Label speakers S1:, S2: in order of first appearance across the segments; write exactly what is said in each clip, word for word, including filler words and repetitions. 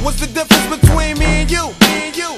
S1: What's the difference between me and you? Me and you.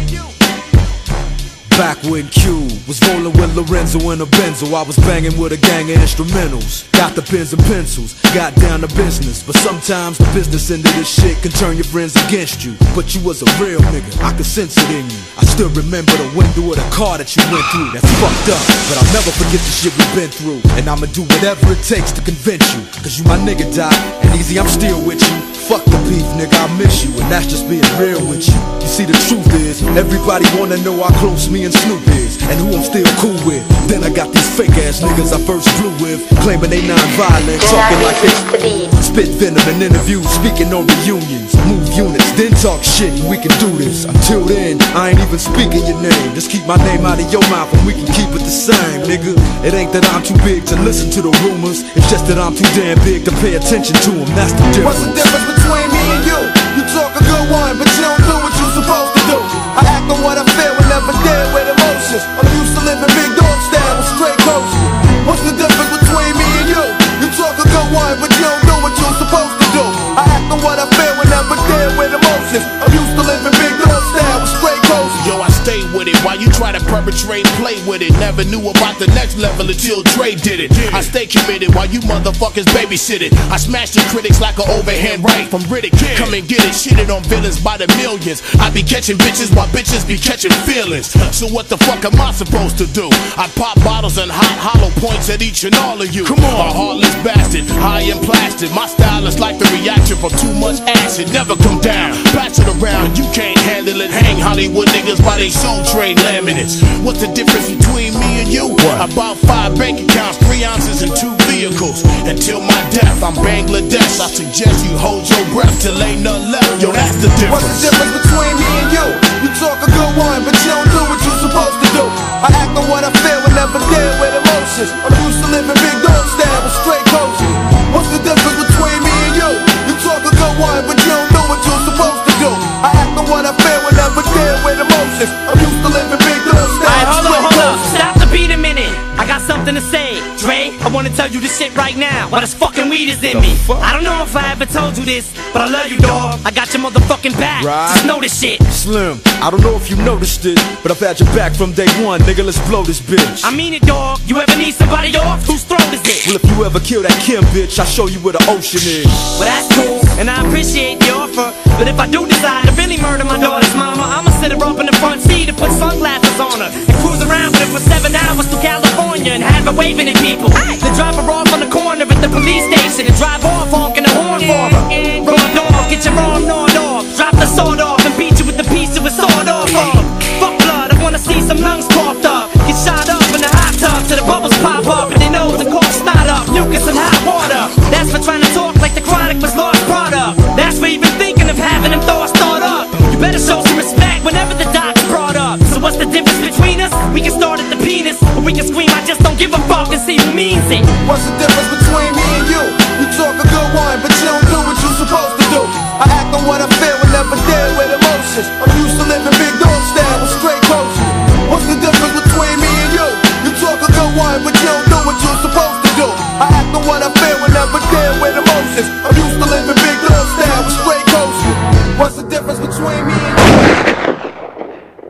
S2: Back when Q was rolling with Lorenzo in a Benzo, I was banging with a gang of instrumentals. Got the pens and pencils, got down to business. But sometimes the business end of this shit can turn your friends against you. But you was a real nigga, I could sense it in you. I still remember the window of the car that you went through. That's fucked up, but I'll never forget the shit we've been through. And I'ma do whatever it takes to convince you. Cause you my nigga, Doc, and Easy, I'm still with you. Fuck the beef, nigga, I miss you, and that's just being real with you. You see, the truth is, everybody wanna know how close me and Snoop is, and who I'm still cool with. Then I got these fake ass niggas I first flew with, claiming they non-violent, talking like they spit venom in interviews, speaking on reunions, move units, then talk shit, and we can do this. Until then, I ain't even speaking your name. Just keep my name out of your mouth, and we can keep it the same, nigga. It ain't that I'm too big to listen to the rumors, it's just that I'm too damn big to pay attention to them. That's the difference.
S1: What's the difference between me and you? You talk a good one, but you don't do what you supposed to do. I act on what I feel and never deal with emotions. I'm used to living big dog style with straight coaches. What's the difference between me and you? You talk a good one, but you don't do what you're supposed to do. I act on what I feel and never deal with emotions. I'm used to living big dog style with straight coaches.
S3: Yo, I stay with it while you try to perpetrate, play with it. Never knew about the next level until Dre did it. I stay committed while you motherfuckers babysit it. I smash the critics like an overhand right from Riddick. Come and get it, shitted on villains by the millions. I be catching bitches while bitches be catching feelings. So what the fuck am I supposed to do? I pop bottles and hot hollow points at each and all of you. Come on, a heartless bastard, high and plastic. My style is like the reaction from too much acid. Never come down, pass it around. You can't handle it. Hang Hollywood niggas by they soul trade laminates. What's the difference between me and you? What? About five bank accounts, three ounces and two vehicles. Until my death, I'm Bangladesh. I suggest you hold your breath till ain't nothing left. Yo, that's the difference.
S1: What's the difference between me and you? You talk a good one, but you don't do what you're supposed to do. I act on what I feel and never deal with emotions. I'm used to living big dog style with straight coaches. What's the difference between me and you? You talk a good one, but you don't do what you're supposed to do. I act on what I feel and never deal with emotions. I'm used to living big dog style.
S4: Alright, hold on, hold on. Stop the beat a minute. I got something to say. Dre, I wanna tell you this shit right now. While this fucking weed is in me. I don't know if I ever told you this, but I love you, dog. I got your motherfucking back.
S2: Right.
S4: Just know this shit.
S2: Slim, I don't know if you noticed it, but I've had your back from day one, nigga. Let's blow this bitch.
S4: I mean it, dog. You ever need somebody off? Whose throat is it?
S2: Well, if you ever kill that Kim bitch, I'll show you where the ocean is.
S4: Well, that's cool, and I appreciate the offer. But if I do decide to really murder my daughter's mama, I'ma sit her up in the front seat and put sunglasses on her and cruise around with her for seven hours to California and have her waving at people. Then drop her off on the corner at the police station and drive off honking the horn for her. Raw dog, get your arm gnawed off. Drop the sword off and beat you with the piece of a sword off of. Fuck blood, I wanna see some lungs coughed up. Get shot up in the hot tub till the bubbles pop up and they know the corpse not up. Mucus and hot water. That's for trying to talk like the Chronic was lost product. That's for even thinking of having them thoughts thought up. You better show some respect whenever the doc's brought up. So what's the difference between us? We can start at the penis, or we can scream, I just don't give a fuck, and see who means it.
S1: What's the difference between me and you? You talk a good one, but you don't do what you're supposed to do. I act on what I feel and never deal with emotions. I'm used to living big dog style with straight coaches. What's the difference between me and you? You talk a good one, but you don't do what you're supposed to do. I act on what I feel and never deal with emotions. I'm used to living big dog style with straight coaches. What's the difference between me